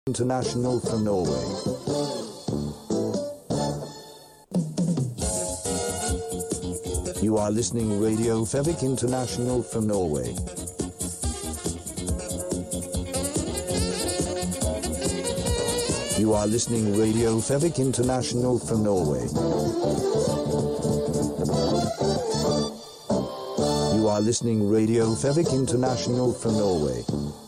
International from Norway. You are listening Radio Fevik International from Norway. You are listening Radio Fevik International from Norway. You are listening Radio Fevik International from Norway.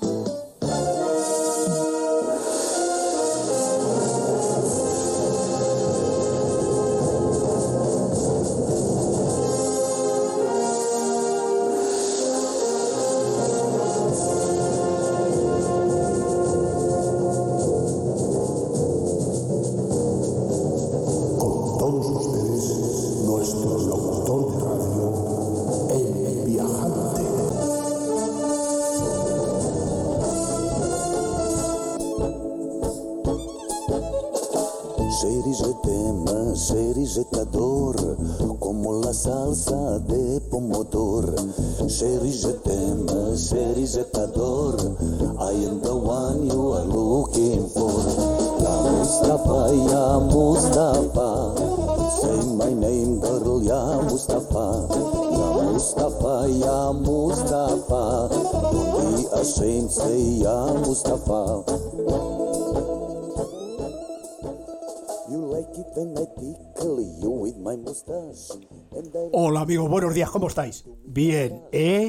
Como la salsa de pomodoro, chérie, je t'aime, chérie, je t'adore. I am the one you are looking for. Ya Mustafa, say my name, girl, ya Mustafa. Ya Mustafa, don't be ashamed, say ya Mustafa. Hola amigos, buenos días, ¿cómo estáis? Bien,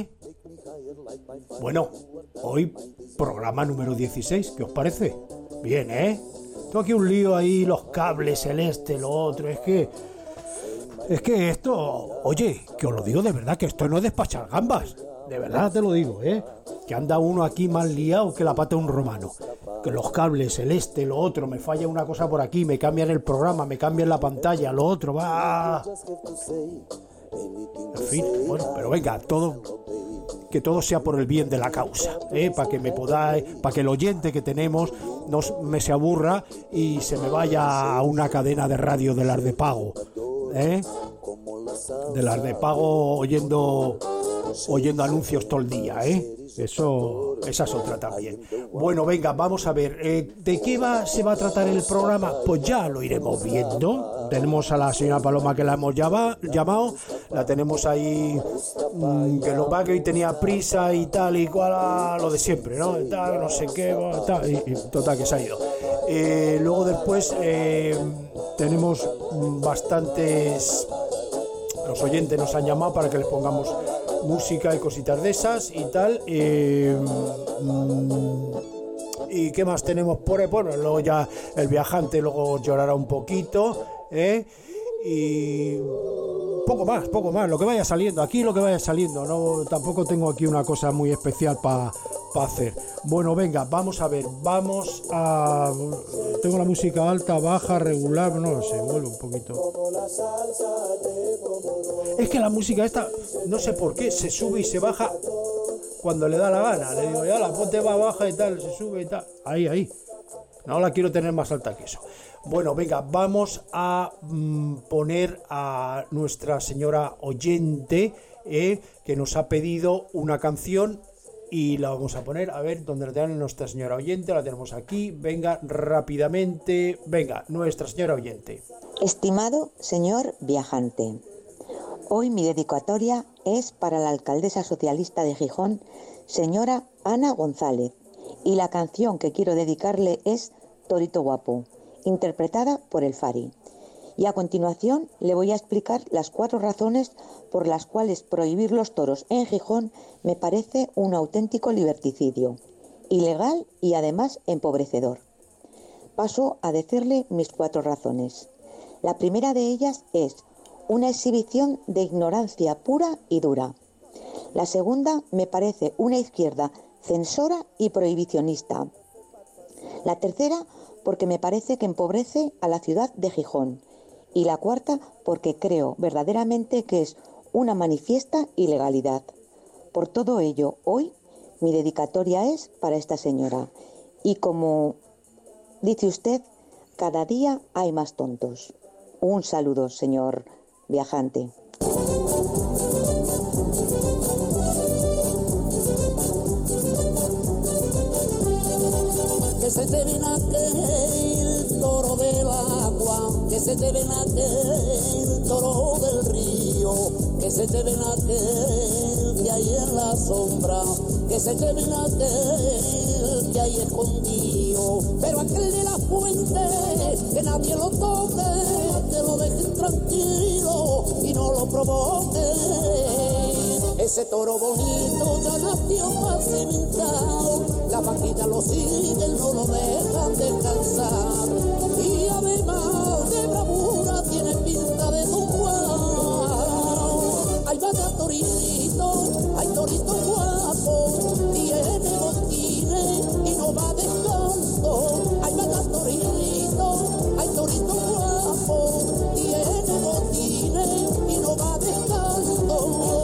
Bueno, hoy programa número 16, ¿qué os parece? Bien, Tengo aquí un lío ahí, los cables, el lo otro, es que esto, oye, que os lo digo de verdad, que esto no es despachar gambas, de verdad te lo digo, que anda uno aquí más liado que la pata de un romano. Que los cables, el lo otro, me falla una cosa por aquí, me cambian el programa, me cambian la pantalla, lo otro, va. En fin, bueno, pero venga, que todo sea por el bien de la causa, para que me podáis, para que el oyente que tenemos no me se aburra y se me vaya a una cadena de radio de las de pago, de las de pago oyendo anuncios todo el día, esa es otra también. Bueno, venga, vamos a ver, ¿de qué se va a tratar el programa? Pues ya lo iremos viendo. Tenemos a la señora Paloma, que la hemos llamado, la tenemos ahí, que lo va, que hoy tenía prisa y tal y cual, lo de siempre, ¿no? Tal, no sé qué, tal, y total, que se ha ido. Luego después tenemos bastantes, los oyentes nos han llamado para que les pongamos música y cositas de esas y tal. ¿Y qué más tenemos por ahí? Bueno, luego ya el viajante luego llorará un poquito, y poco más, lo que vaya saliendo, no, tampoco tengo aquí una cosa muy especial para hacer. Bueno, venga, vamos a ver, tengo la música alta, baja, regular, no lo sé, vuelvo un poquito. Es que la música esta, no sé por qué, se sube y se baja cuando le da la gana. Le digo, ya la ponte va baja y tal, se sube y tal. Ahí. No la quiero tener más alta que eso. Bueno, venga, vamos a poner a nuestra señora oyente, que nos ha pedido una canción y la vamos a poner. A ver, ¿dónde la tenemos nuestra señora oyente? La tenemos aquí. Venga, rápidamente. Venga, nuestra señora oyente. Estimado señor viajante, hoy mi dedicatoria es para la alcaldesa socialista de Gijón, señora Ana González, y la canción que quiero dedicarle es Torito Guapo, interpretada por el Fari. Y a continuación le voy a explicar las 4 razones por las cuales prohibir los toros en Gijón me parece un auténtico liberticidio, ilegal y además empobrecedor. Paso a decirle mis 4 razones. La primera de ellas es una exhibición de ignorancia pura y dura. La segunda me parece una izquierda censora y prohibicionista. La tercera, porque me parece que empobrece a la ciudad de Gijón. Y la cuarta, porque creo verdaderamente que es una manifiesta ilegalidad. Por todo ello, hoy mi dedicatoria es para esta señora. Y como dice usted, cada día hay más tontos. Un saludo, señor viajante. que se lleven aquel toro del agua, que se lleven aquel toro del río, que se lleven aquel que hay en la sombra, que se lleven aquel que hay escondido, pero aquel de la fuente, que nadie lo toque, que lo dejen tranquilo y no lo provoque. Ese toro bonito ya nació pacimentado, la vaquilla lo siguen, no lo dejan descansar, y además de bravura tiene pinta de Don Juan. Ay, vaya torito, ay, torito guapo, tiene botines y no va descanso. Ay, vaya torito, ay, torito guapo, tiene botines y no va descanso.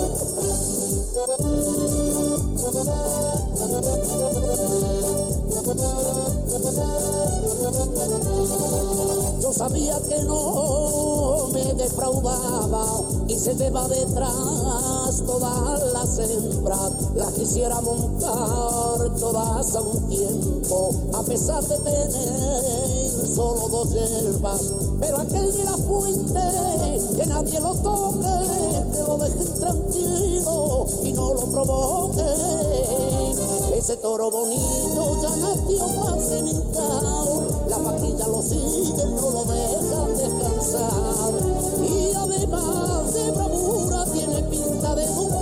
Yo sabía que no me defraudaba y se lleva detrás todas las hembras, las quisiera montar todas a un tiempo, a pesar de tener solo 2 hierbas, pero aquel de la fuente, que nadie lo toque, que lo dejen tranquilo y no lo provoque. Ese toro bonito ya nació pacimentado, la vaquilla lo sigue, no lo dejan descansar, y además de bravura tiene pinta de Don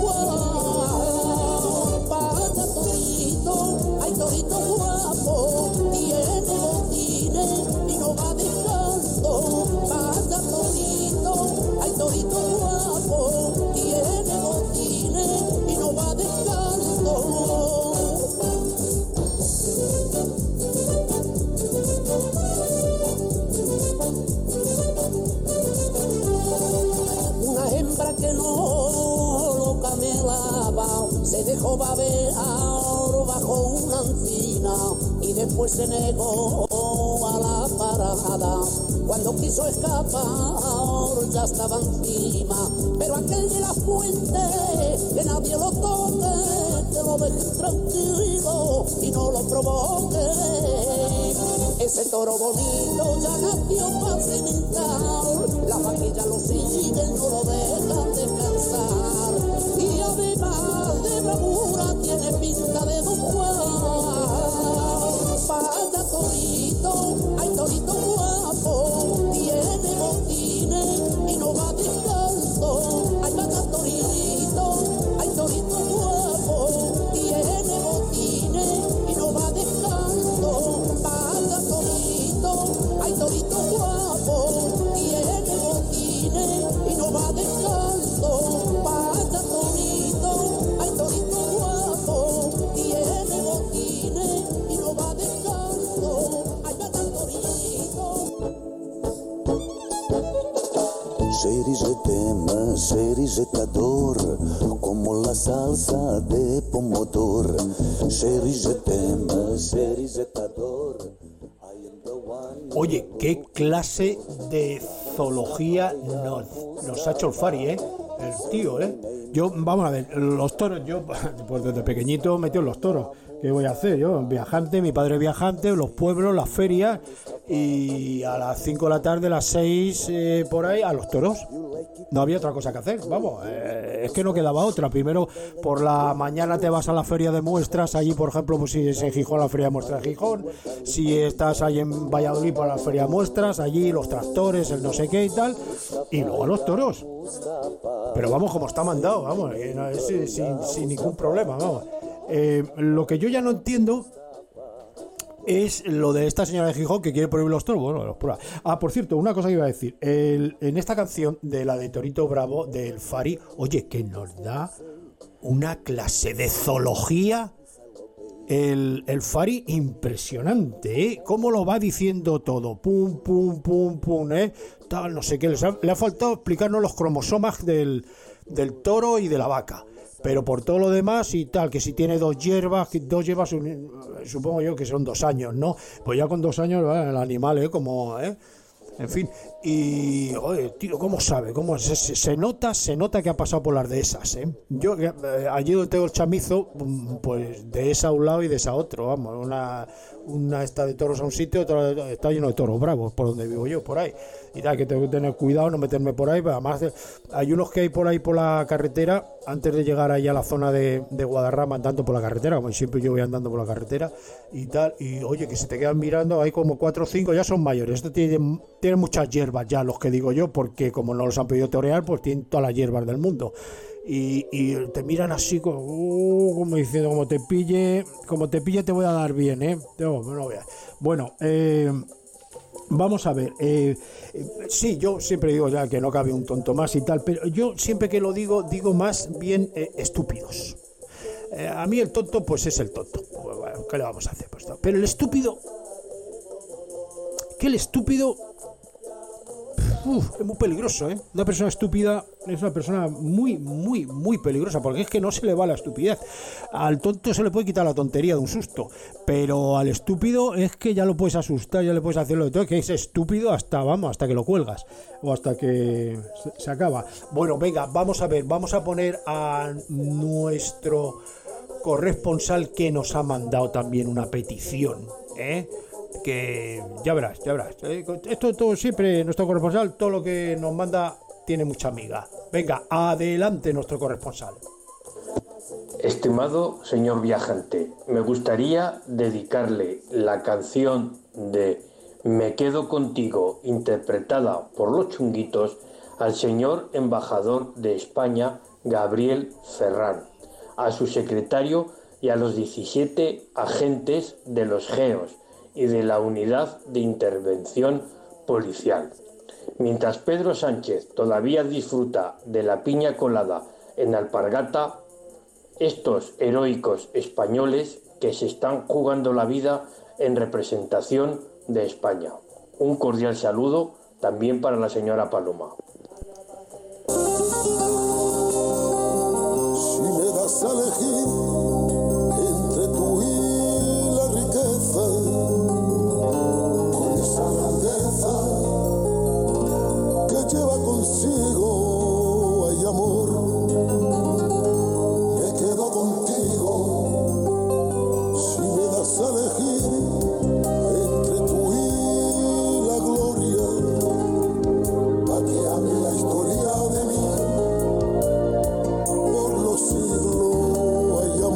Juan. Vaya torito, ay, torito guapo, tiene botines y no va descanso. Vaya torito, ay, torito guapo, tiene botines y no va descanso. Una hembra que no lo camelaba se dejó babear bajo una encina y después se negó a la parada. Cuando quiso escapar ya estaba encima, pero aquel de la fuente, que nadie lo toque, que lo dejen tranquilo y no lo provoque. Ese toro bonito ya nació pacimentado, la vaquilla lo sigue, no lo dejan descansar, y además de bravura tiene pinta de Don Juan. Vaya torito, ay, torito guapo, tiene botines y no va descanso. Ay, vaya torito, ay, torito guapo, tiene botines y no va descanso. Vaya torito, ay, torito guapo, tiene botines y no va descanso. Vaya torito, ay, torito guapo, tiene botines y no va descanso. Ay, vaya torito. Chéri, je t'aime, chéri, je t'adore, como la salsa de pomodoro. Chéri, je t'aime, chéri, je t'adore. I am the one. Oye, qué clase de zoología nos ha hecho el Fari, el tío, Yo, vamos a ver, los toros, yo pues desde pequeñito metido en los toros. ¿Qué voy a hacer? Yo, viajante, mi padre viajante, los pueblos, las ferias, y a las 5 de la tarde, a las 6, por ahí, a los toros. No había otra cosa que hacer, vamos, es que no quedaba otra. Primero, por la mañana te vas a la feria de muestras, allí, por ejemplo, pues si es en Gijón, la feria de muestras de Gijón. Si estás ahí en Valladolid, para la feria de muestras, allí los tractores, el no sé qué y tal, y luego a los toros. Pero vamos, como está mandado, vamos, sin ningún problema, vamos. Lo que yo ya no entiendo es lo de esta señora de Gijón que quiere prohibir los toros. Bueno, los prueba. Por cierto, una cosa que iba a decir. En esta canción de la de Torito Bravo del Fari, oye, que nos da una clase de zoología el Fari impresionante, ¿eh? Cómo lo va diciendo todo, pum, pum, pum, pum, tal, no sé qué. Le ha faltado explicarnos los cromosomas del toro y de la vaca. Pero por todo lo demás y tal, que si tiene dos hierbas, supongo yo que son 2 años, ¿no? Pues ya con 2 años el animal, como, En fin, y oye, tío, ¿cómo sabe? ¿Cómo se nota que ha pasado por las dehesas, ¿eh? Yo allí donde tengo el chamizo, pues dehesa a un lado y dehesa a otro, vamos, una está de toros a un sitio, otra está lleno de toros bravos, por donde vivo yo, por ahí. Y tal, que tengo que tener cuidado, no meterme por ahí, pero además hay unos que hay por ahí por la carretera, antes de llegar ahí a la zona de Guadarrama, andando por la carretera, como siempre yo voy andando por la carretera y tal, y oye, que se te quedan mirando, hay como 4 o 5, ya son mayores, esto tienen muchas hierbas ya, los que digo yo, porque como no los han podido torear, pues tienen todas las hierbas del mundo. Y te miran así como diciendo, como te pille te voy a dar bien, no veas. Bueno, vamos a ver, sí, yo siempre digo ya que no cabe un tonto más y tal, pero yo siempre que lo digo más bien estúpidos. A mí el tonto pues es el tonto, pues, bueno, ¿qué le vamos a hacer? Pues, no. Pero el estúpido es muy peligroso, ¿eh? Una persona estúpida es una persona muy, muy, muy peligrosa, porque es que no se le va la estupidez. Al tonto se le puede quitar la tontería de un susto, pero al estúpido es que ya lo puedes asustar, ya le puedes hacer lo de todo, que es estúpido hasta que lo cuelgas, o hasta que se acaba. Bueno, venga, vamos a poner a nuestro corresponsal que nos ha mandado también una petición, que ya verás. Esto todo siempre, nuestro corresponsal, todo lo que nos manda tiene mucha amiga. Venga, adelante nuestro corresponsal. Estimado señor viajante, me gustaría dedicarle la canción de Me quedo contigo, interpretada por los Chunguitos, al señor embajador de España, Gabriel Ferrán, a su secretario y a los 17 agentes de los GEOS y de la Unidad de Intervención Policial. Mientras Pedro Sánchez todavía disfruta de la piña colada en Alpargata, estos heroicos españoles que se están jugando la vida en representación de España. Un cordial saludo también para la señora Paloma. Si me das a elegir entre tú y la riqueza, con esa grandeza que lleva consigo hay amor, me quedo contigo. Si me das a elegir entre tú y la gloria, pa' que hable la historia de mí, por los siglos hay amor.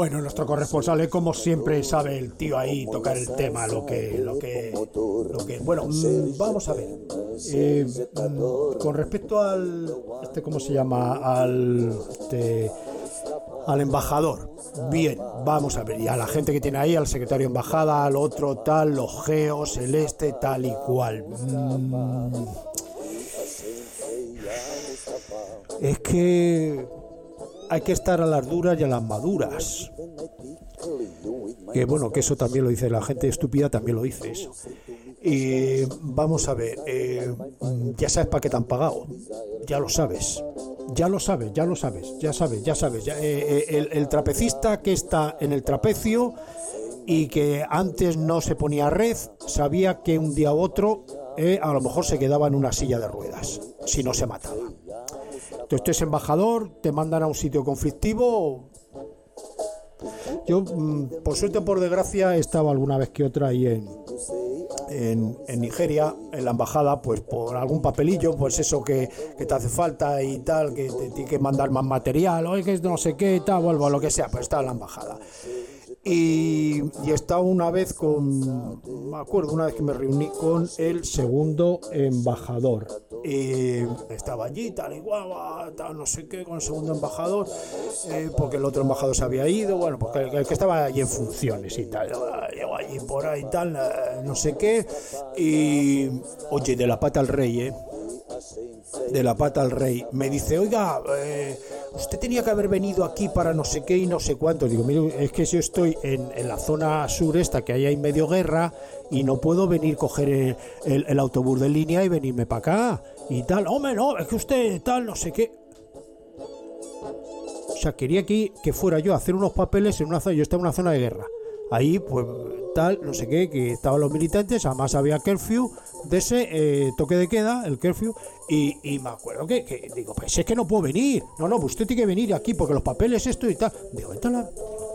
Bueno, nuestro corresponsal, como siempre, sabe el tío ahí tocar el tema, lo que bueno, vamos a ver. Con respecto al, ¿cómo se llama? Al embajador. Bien, vamos a ver, y a la gente que tiene ahí, al secretario de embajada, al otro tal, los geos, el tal y cual. Es que hay que estar a las duras y a las maduras. Que bueno, que eso también lo dice la gente estúpida, también lo dice eso. Vamos a ver, ya sabes para qué te han pagado, ya lo sabes. El trapecista que está en el trapecio y que antes no se ponía red, sabía que un día u otro a lo mejor se quedaba en una silla de ruedas, si no se mataba. Entonces tú eres embajador, te mandan a un sitio conflictivo. Yo, por suerte o por desgracia, he estado alguna vez que otra ahí en Nigeria, en la embajada, pues por algún papelillo, pues eso que te hace falta y tal, que te tiene que mandar más material, o que no sé qué, tal, vuelvo a lo que sea, pues está en la embajada. Y he estado una vez me acuerdo una vez que me reuní con el segundo embajador. Estaba allí, tal y guau, tal, no sé qué, con el segundo embajador, porque el otro embajador se había ido, bueno, porque el que estaba allí en funciones y tal, llegó allí por ahí y tal, no sé qué, y oye, de la pata al rey, me dice, oiga, usted tenía que haber venido aquí para no sé qué y no sé cuánto. Digo, mire, es que yo estoy en la zona sur esta, que ahí hay medio guerra, y no puedo venir, coger el autobús de línea y venirme para acá y tal. Hombre, no, es que usted tal, no sé qué. O sea, quería que fuera yo a hacer unos papeles en una zona, yo estaba en una zona de guerra. Ahí, pues, tal, no sé qué, que estaban los militantes, además había curfew de ese toque de queda, el curfew, y me acuerdo que digo, pues es que no puedo venir. No, pues usted tiene que venir aquí porque los papeles esto y tal. Digo, vete a la...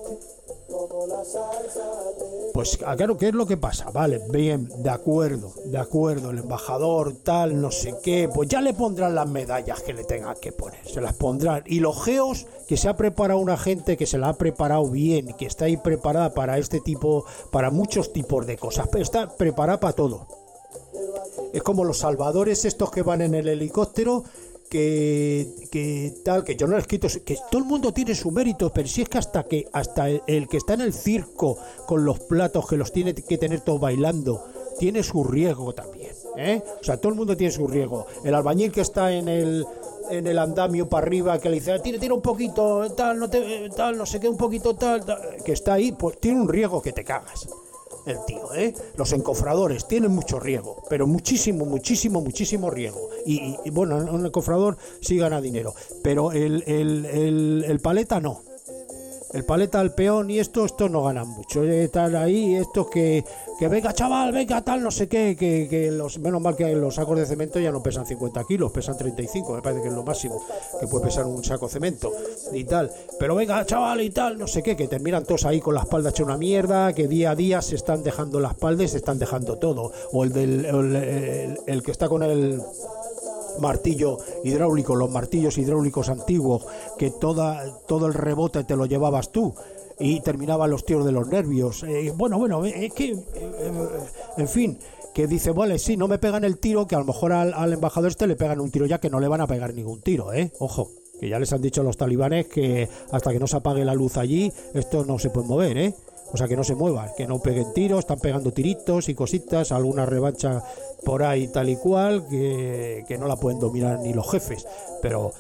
Pues claro, ¿qué es lo que pasa? Vale, bien, de acuerdo, el embajador tal, no sé qué, pues ya le pondrán las medallas que le tengan que poner, se las pondrán. Y los geos, que se ha preparado una gente que se la ha preparado bien, que está ahí preparada para este tipo, para muchos tipos de cosas, pero está preparada para todo. Es como los salvadores estos que van en el helicóptero, que tal, que yo no les quito, que todo el mundo tiene su mérito, pero si es que hasta el que está en el circo con los platos, que los tiene que tener todos bailando, tiene su riesgo también, o sea, todo el mundo tiene su riesgo. El albañil que está en el andamio para arriba, que le dice, tira un poquito, tal, no sé qué, un poquito, tal, que está ahí, pues tiene un riesgo que te cagas. El tío, los encofradores tienen mucho riesgo, pero muchísimo riesgo. Y bueno, un encofrador sí gana dinero, pero el paleta no. El paleta, el peón y estos no ganan mucho. Están ahí, estos que venga chaval, venga tal, no sé qué, que los, menos mal que los sacos de cemento ya no pesan 50 kilos, pesan 35, me parece que es lo máximo que puede pesar un saco de cemento y tal. Pero venga chaval y tal, no sé qué, que terminan todos ahí con la espalda hecha una mierda, que día a día se están dejando la espalda y se están dejando todo. O el que está con el martillo hidráulico, los martillos hidráulicos antiguos, que todo el rebote te lo llevabas tú y terminaban los tiros de los nervios. Bueno, es que en fin, que dice, vale, sí, no me pegan el tiro, que a lo mejor al embajador le pegan un tiro ya, que no le van a pegar ningún tiro, ojo, que ya les han dicho los talibanes que hasta que no se apague la luz allí, esto no se puede mover, o sea, que no se muevan, que no peguen tiros, están pegando tiritos y cositas, alguna revancha por ahí tal y cual, que no la pueden dominar ni los jefes. Pero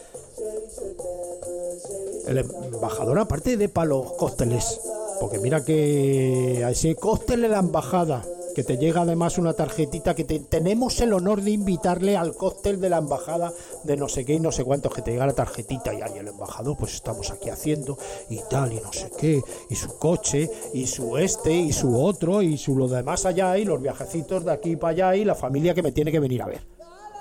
el embajador, aparte de para los cócteles, porque mira que a ese cóctel de la embajada, que te llega además una tarjetita, que tenemos el honor de invitarle al cóctel de la embajada de no sé qué y no sé cuántos, que te llega la tarjetita y ahí el embajador, pues estamos aquí haciendo y tal y no sé qué, y su coche y su y su otro y su lo demás allá, y los viajecitos de aquí para allá y la familia que me tiene que venir a ver.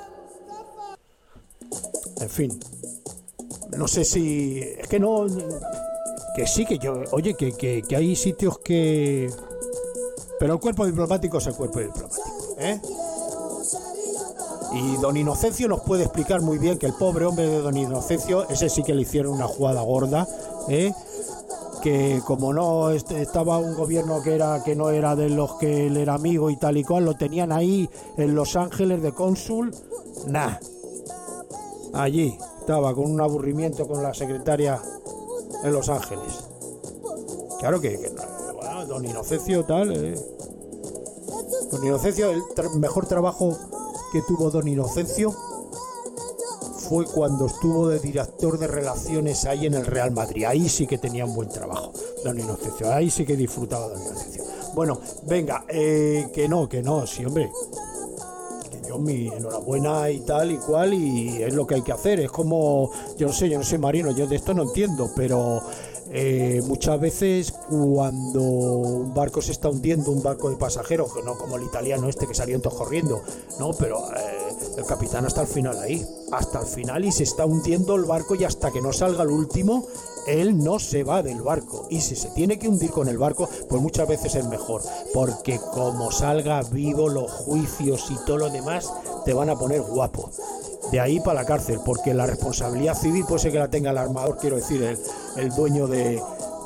En fin, no sé si es que no, que sí, que yo, oye, que hay sitios que... Pero el cuerpo diplomático es el cuerpo diplomático, Y don Inocencio nos puede explicar muy bien que el pobre hombre de don Inocencio, ese sí que le hicieron una jugada gorda, que como no estaba un gobierno que no era de los que él era amigo y tal y cual, lo tenían ahí en Los Ángeles de cónsul, allí estaba con un aburrimiento con la secretaria en Los Ángeles. Claro que bueno, don Inocencio tal, don Inocencio, el mejor trabajo que tuvo don Inocencio fue cuando estuvo de director de relaciones ahí en el Real Madrid. Ahí sí que tenía un buen trabajo don Inocencio, ahí sí que disfrutaba don Inocencio. Bueno, venga, que no, sí, hombre, que yo mi enhorabuena y tal y cual, y es lo que hay que hacer. Es como, yo no sé marino, yo de esto no entiendo, pero muchas veces cuando un barco se está hundiendo, un barco de pasajeros, que no como el italiano este que salió todos corriendo, no, pero el capitán hasta el final ahí, hasta el final, y se está hundiendo el barco, y hasta que no salga el último, él no se va del barco, y si se tiene que hundir con el barco, pues muchas veces es mejor, porque como salga vivo, los juicios y todo lo demás te van a poner guapo. De ahí para la cárcel, porque la responsabilidad civil puede ser que la tenga el armador, quiero decir, el dueño del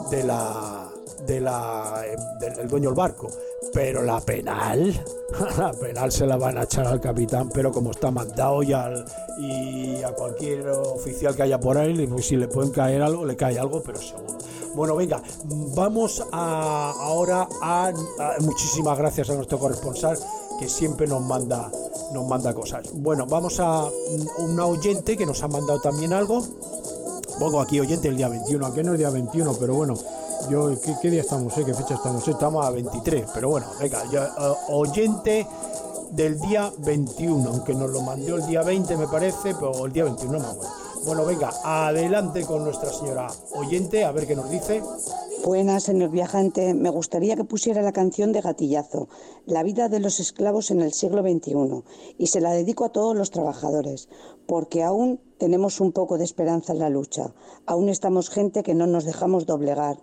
dueño del barco, pero la penal se la van a echar al capitán, pero como está mandado y a cualquier oficial que haya por ahí, pues si le pueden caer algo, le cae algo, pero seguro. Bueno, venga, vamos ahora a muchísimas gracias a nuestro corresponsal, que siempre nos manda cosas. Bueno, vamos a una oyente que nos ha mandado también algo. Pongo aquí oyente el día 21, aunque no es día 21, pero bueno, ¿qué día estamos? ¿Qué fecha estamos? Estamos a 23, pero bueno, venga, oyente del día 21, aunque nos lo mandó el día 20 me parece, pero el día 21 no me acuerdo. Bueno, venga, adelante con nuestra señora oyente, a ver qué nos dice. Buenas, señor viajante. Me gustaría que pusiera la canción de Gatillazo, La vida de los esclavos en el siglo XXI, y se la dedico a todos los trabajadores, porque aún tenemos un poco de esperanza en la lucha. Aún estamos gente que no nos dejamos doblegar.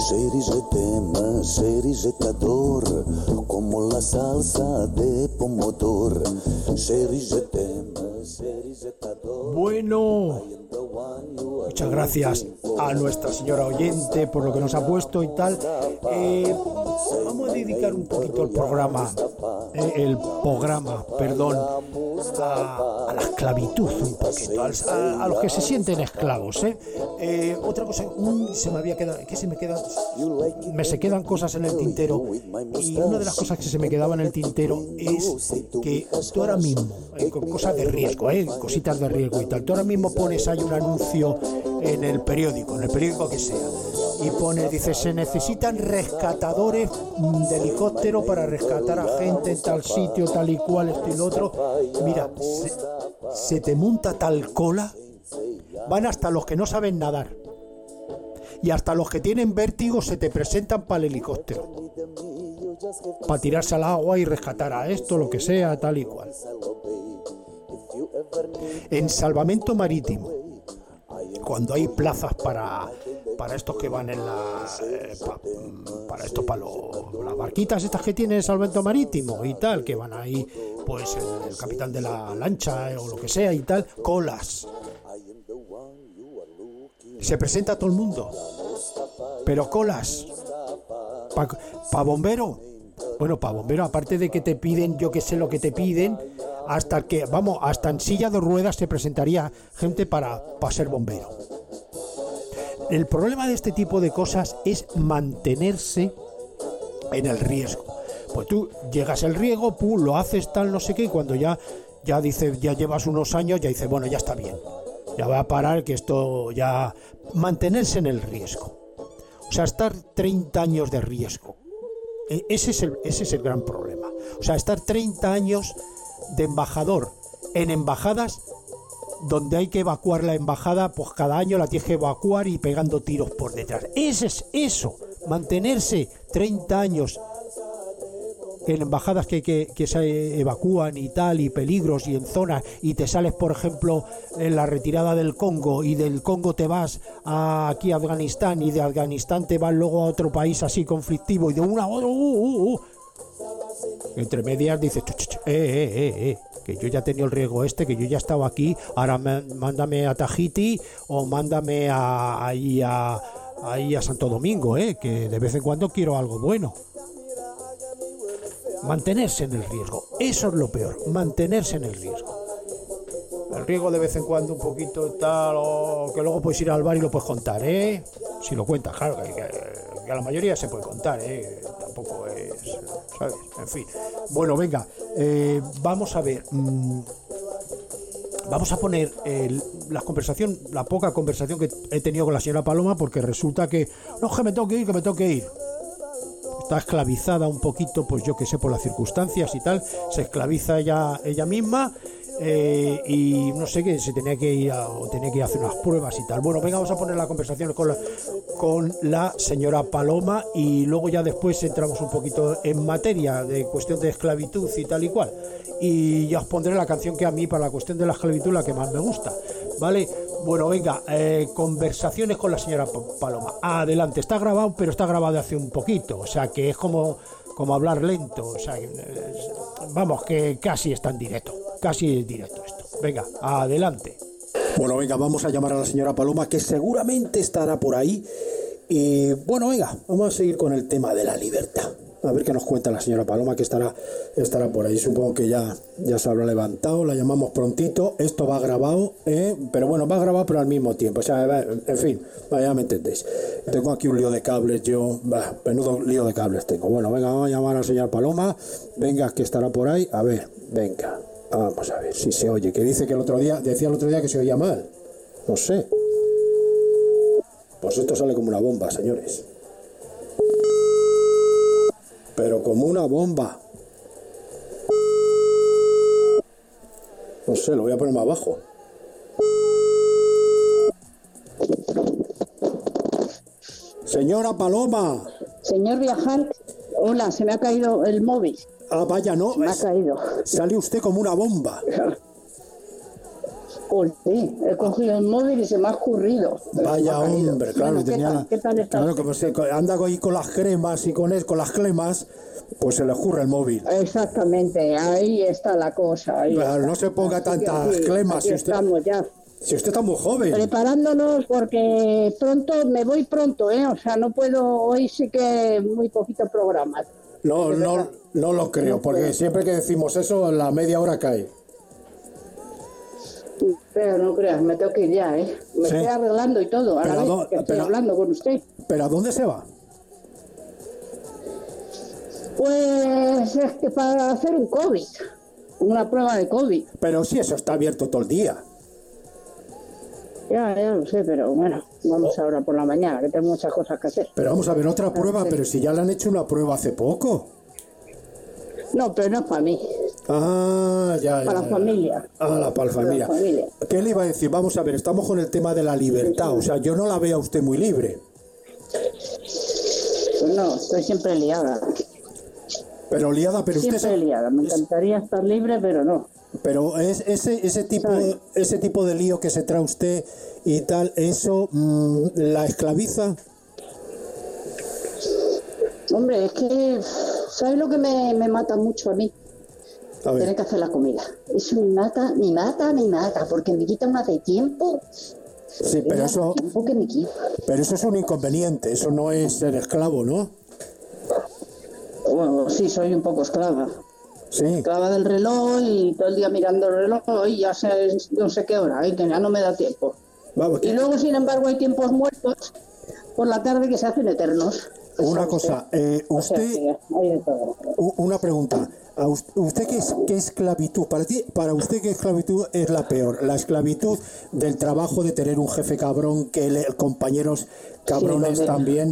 Chérie, je t'aime, chérie, je t'adore, como la salsa de pomodoro. Chérie, je t'aime, chérie, je t'adore. Bueno, muchas gracias a nuestra señora oyente por lo que nos ha puesto y tal. Vamos a dedicar un poquito el programa, a la esclavitud un poquito, a los que se sienten esclavos. Otra cosa, se me había quedado, ¿qué se me queda? Se quedan cosas en el tintero, y una de las cosas que se me quedaba en el tintero es que tú ahora mismo, cosas de riesgo, cositas de riesgo y tal, tú ahora mismo pones ahí un anuncio en el periódico que sea, y dice, se necesitan rescatadores de helicóptero para rescatar a gente en tal sitio, tal y cual, esto y lo otro. Mira, se te monta tal cola, van hasta los que no saben nadar, y hasta los que tienen vértigo se te presentan para el helicóptero, para tirarse al agua y rescatar a esto, lo que sea, tal y cual. En salvamento marítimo, cuando hay plazas para estos que van en para las barquitas estas que tiene el salvamento marítimo y tal, que van ahí, pues el capitán de la lancha o lo que sea y tal, colas. Se presenta todo el mundo, pero colas. ¿Pa bombero? Bueno, para bombero, aparte de que te piden, yo que sé lo que te piden, hasta en silla de ruedas se presentaría gente para ser bombero. El problema de este tipo de cosas es mantenerse en el riesgo. Pues tú llegas al riesgo, lo haces tal, no sé qué, y cuando ya llevas unos años, ya dices, bueno, ya está bien. Ya va a parar, que esto ya... Mantenerse en el riesgo. O sea, estar 30 años de riesgo. Ese es el gran problema. O sea, estar 30 años de embajador en embajadas donde hay que evacuar la embajada, pues cada año la tienes que evacuar y pegando tiros por detrás. Ese es eso, mantenerse 30 años en embajadas que se evacúan y tal, y peligros y en zonas, y te sales, por ejemplo, en la retirada del Congo, y del Congo te vas aquí a Afganistán, y de Afganistán te vas luego a otro país así conflictivo, y de una a otra, entre medias dices, que yo ya he tenido el riesgo que yo ya he estado aquí, ahora mándame a Tahití o mándame ahí a Santo Domingo, que de vez en cuando quiero algo bueno. Mantenerse en el riesgo, eso es lo peor, mantenerse en el riesgo. El riesgo de vez en cuando un poquito tal, o que luego puedes ir al bar y lo puedes contar, si lo cuentas, claro, que a la mayoría se puede contar, tampoco es, ¿sabes? En fin. Bueno, venga, vamos a ver, vamos a poner la poca conversación que he tenido con la señora Paloma, porque resulta que me tengo que ir. Está esclavizada un poquito, pues yo que sé, por las circunstancias y tal, se esclaviza ella misma, y no sé, que se tenía que ir a hacer unas pruebas y tal. Bueno, venga, vamos a poner la conversación con la señora Paloma, y luego ya después entramos un poquito en materia de cuestión de esclavitud y tal y cual, y ya os pondré la canción que a mí, para la cuestión de la esclavitud, la que más me gusta, ¿vale? Bueno, venga, conversaciones con la señora Paloma. Adelante, está grabado, pero está grabado de hace un poquito, o sea que es como hablar lento, o sea, vamos, que casi está en directo, casi es directo esto. Venga, adelante. Bueno, venga, vamos a llamar a la señora Paloma, que seguramente estará por ahí. Y bueno, venga, vamos a seguir con el tema de la libertad. A ver qué nos cuenta la señora Paloma, que estará por ahí. Supongo que ya se habrá levantado, la llamamos prontito. Esto va grabado, pero bueno, va grabado pero al mismo tiempo. O sea, en fin, ya me entendéis. Tengo aquí un lío de cables, menudo lío de cables tengo. Bueno, venga, vamos a llamar a la señora Paloma. Venga, que estará por ahí. A ver, venga, vamos a ver si se oye. Que dice que decía el otro día que se oía mal. No sé. Pues esto sale como una bomba, señores. Pero como una bomba. No sé, lo voy a poner más bajo. Señora Paloma. Señor viajante. Hola, se me ha caído el móvil. Ah, vaya, no. Se me ha caído. Sale usted como una bomba. Pues sí, he cogido el móvil y se me ha escurrido. Vaya hombre, claro, Bueno, tenía ¿qué tal está? claro, como se anda ahí con las cremas y con las clemas, pues se le escurre el móvil. Exactamente, ahí está la cosa. Ahí Claro, está. no se ponga Así que tantas sí, clemas aquí si usted está muy joven. preparándonos porque me voy pronto, o sea, no puedo, hoy sí que muy poquito programa. No lo creo, No porque puedo. siempre que decimos eso, la media hora cae. Pero no creas, me tengo que ir ya, Me Sí. estoy arreglando y todo, a la Pero vez que estoy pero- hablando con usted. ¿Pero a dónde se va? Pues es que para hacer un COVID, una prueba de COVID. Pero si eso está abierto todo el día. Ya lo sé, pero bueno, vamos ahora por la mañana, que tengo muchas cosas que hacer. Pero vamos a ver otra prueba, sí. pero si ya le han hecho una prueba hace poco. No, pero no es para mí, Ah, ya. para la familia. Ah, para la familia. Para la familia. ¿Qué le iba a decir? Vamos a ver, estamos con el tema de la libertad. O sea, yo no la veo a usted muy libre. Pues no, estoy siempre liada. Pero liada, pero usted Siempre liada. Me encantaría estar libre, pero no. Pero es ese tipo de lío que se trae usted y tal, eso la esclaviza. Hombre, es que, ¿sabes lo que me mata mucho a mí? A Tener ver, que hacer la comida. Eso me mata, porque me quita una de tiempo. sí, pero eso Tiempo que me quita. es un inconveniente, eso no es ser esclavo, ¿no? Bueno, sí, soy un poco esclava. Sí. Esclava del reloj y todo el día mirando el reloj y ya sé no sé qué hora, que ya no me da tiempo. Vamos, Y luego, sin embargo, hay tiempos muertos por la tarde que se hacen eternos. una cosa, O sea, usted, que hay de todo. una pregunta. ¿Usted qué esclavitud? Para usted, ¿qué esclavitud es la peor? ¿La esclavitud del trabajo, de tener un jefe cabrón, compañeros cabrones Sí, lo de- también?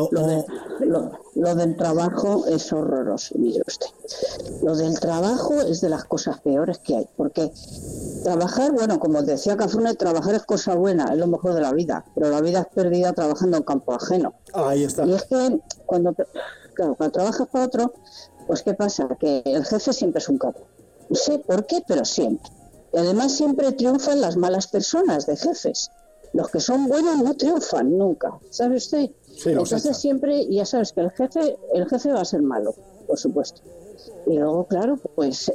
Lo del trabajo es horroroso, mire usted. Lo del trabajo es de las cosas peores que hay, porque trabajar, bueno, como decía Cafrune, trabajar es cosa buena, es lo mejor de la vida, pero la vida es perdida trabajando en campo ajeno. Ahí está. Y es que cuando trabajas para otro, pues ¿qué pasa? Que el jefe siempre es un capo. No sé por qué, pero siempre. Y además siempre triunfan las malas personas de jefes. Los que son buenos no triunfan nunca, ¿sabe usted? Sí, los Entonces echan. siempre, ya sabes que el jefe va a ser malo, por supuesto. Y luego, claro, pues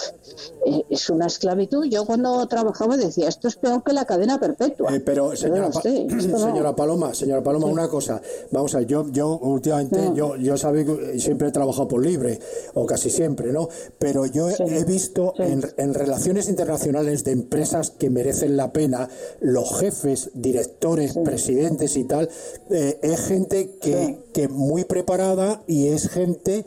es una esclavitud. Yo cuando trabajaba decía, esto es peor que la cadena perpetua. Pero señora, Esto no. señora Paloma, una cosa, vamos a ver, yo últimamente, yo sabe que siempre he trabajado por libre, o casi siempre, ¿no? Pero yo he visto en relaciones internacionales de empresas que merecen la pena, los jefes, directores, presidentes y tal, es gente que muy preparada y es gente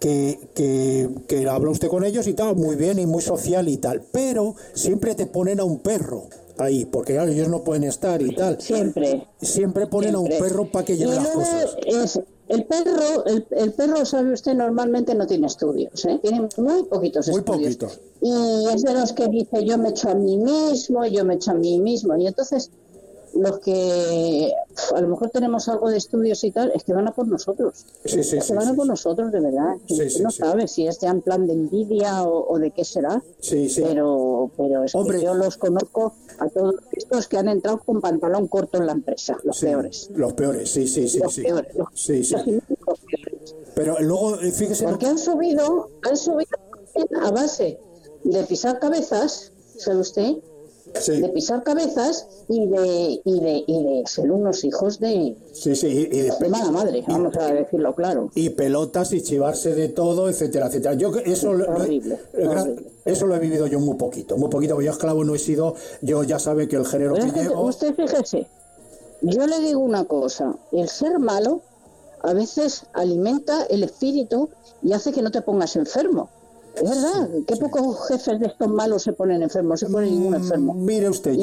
que habla usted con ellos y tal, muy bien y muy social y tal, pero siempre te ponen a un perro ahí, porque claro, ellos no pueden estar y tal. Siempre ponen a un perro para que lleve las cosas. El perro, sabe usted, normalmente no tiene estudios, tiene muy poquitos estudios. Poquitos. Y es de los que dice, yo me echo a mí mismo, y entonces los que a lo mejor tenemos algo de estudios y tal, es que van a por nosotros. Van a por nosotros, de verdad. No sabe si es ya en plan de envidia o de qué será. Pero es Hombre, que yo los conozco a todos estos que han entrado con pantalón corto en la empresa, los peores. Los peores, Los peores. Los peores. Pero luego, fíjese... Porque han subido a base de pisar cabezas, ¿sabe usted? De pisar cabezas y de ser unos hijos de mala madre, vamos a decirlo claro. Y pelotas y chivarse de todo, etcétera, etcétera. Yo eso horrible. Eso lo he vivido yo muy poquito, porque yo esclavo no he sido, yo ya sabe que el género que llevo... Usted fíjese, yo le digo una cosa, el ser malo a veces alimenta el espíritu y hace que no te pongas enfermo. Es verdad, qué pocos jefes de estos malos se ponen enfermos, no se pone ningún enfermo. Mire usted,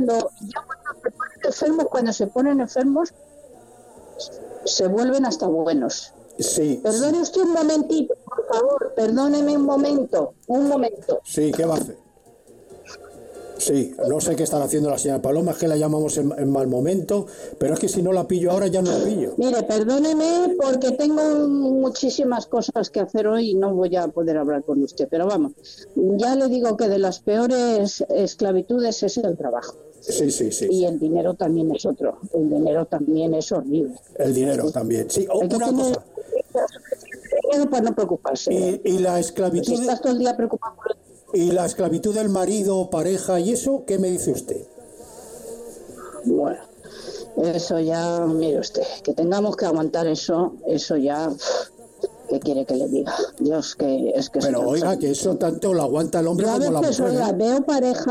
cuando se ponen enfermos, se vuelven hasta buenos. Sí. Perdone usted un momentito, por favor, perdóneme un momento. Sí, ¿qué va a hacer? Sí, no sé qué estará haciendo la señora Paloma, es que la llamamos en mal momento, pero es que si no la pillo ahora ya no la pillo. Mire, perdóneme porque tengo muchísimas cosas que hacer hoy y no voy a poder hablar con usted, pero vamos, ya le digo que de las peores esclavitudes es el trabajo. Sí. Y el dinero también es otro, el dinero también es horrible. El dinero también, sí. Una cosa. Para no preocuparse. Y la esclavitud... Si estás todo el día preocupado por ¿Y la esclavitud del marido, pareja y eso? ¿Qué me dice usted? Bueno, eso ya, mire usted, que tengamos que aguantar eso ya, ¿qué quiere que le diga? Dios, que es que... Pero oiga, que eso tanto lo aguanta el hombre como la mujer. Oiga, veo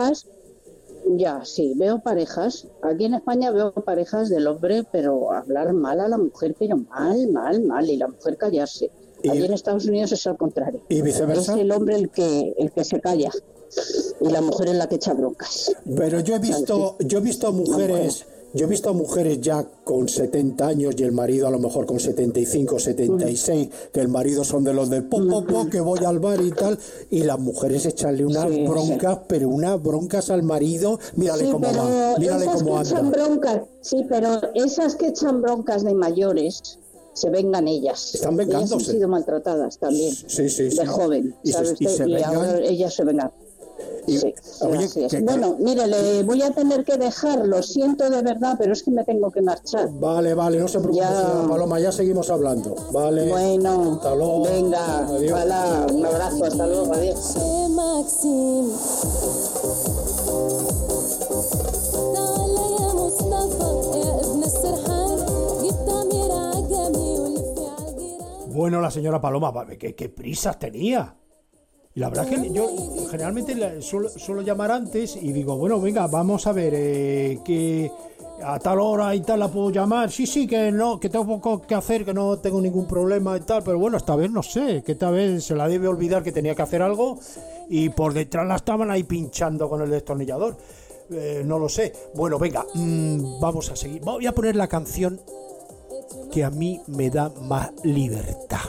parejas, aquí en España veo parejas del hombre, pero hablar mal a la mujer, pero mal, y la mujer callarse. Allí en Estados Unidos es al contrario. ¿Y viceversa? Es el hombre el que se calla y la mujer es la que echa broncas. Pero yo he visto mujeres ya con 70 años y el marido a lo mejor con 75, 76, que el marido son de los del que voy al bar y tal, y las mujeres echarle unas broncas, pero unas broncas al marido, mírale cómo va, mírale cómo anda. Sí, pero esas que echan broncas de mayores... se vengan ellas. Están vengándose. Ellas han sido maltratadas también. Sí. De joven. Y ahora ellas se vengan. Bueno, mire, le voy a tener que dejar, lo siento de verdad, pero es que me tengo que marchar. Vale, no se preocupe, señora Paloma, ya seguimos hablando. Vale. Bueno, hasta luego. Venga, adiós. Un abrazo, hasta luego, adiós. Bueno, la señora Paloma, ¿qué prisas tenía? Y la verdad es que yo generalmente suelo llamar antes y digo, bueno, venga, vamos a ver, que a tal hora y tal la puedo llamar. Sí, que no, que tengo poco que hacer, que no tengo ningún problema y tal, pero bueno, esta vez no sé, que esta vez se la debe olvidar que tenía que hacer algo y por detrás la estaban ahí pinchando con el destornillador. No lo sé. Bueno, venga, vamos a seguir. Voy a poner la canción que a mí me da más libertad.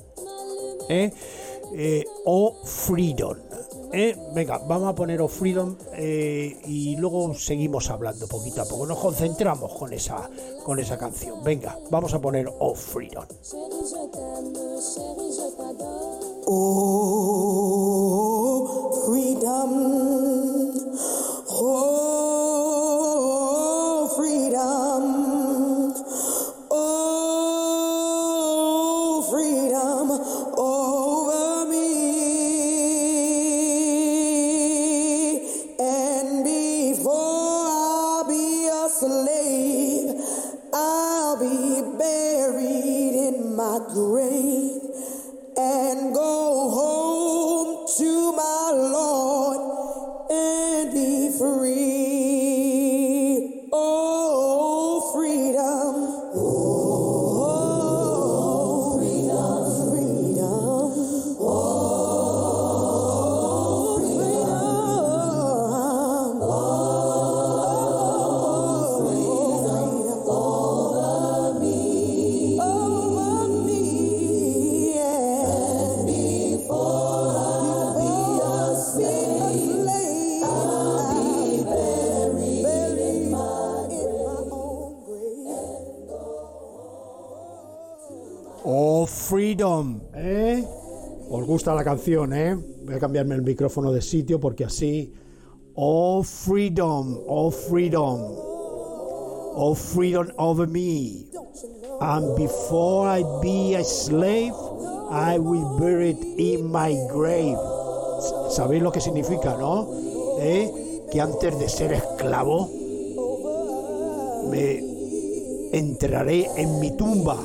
Oh Freedom. Venga, vamos a poner Oh Freedom y luego seguimos hablando poquito a poco. Nos concentramos con esa canción. Venga, vamos a poner Oh Freedom. Oh Freedom. Oh Freedom. Grave and go home to my Lord and be free. Oh, freedom. Oh, freedom. Freedom. Oh, freedom. Oh, freedom over me. Oh Freedom, ¿Os gusta la canción, Voy a cambiarme el micrófono de sitio porque así. Oh Freedom, oh Freedom, oh Freedom over me. And before I be a slave, I will bury it in my grave. ¿Sabéis lo que significa, no? Que antes de ser esclavo me enterraré en mi tumba.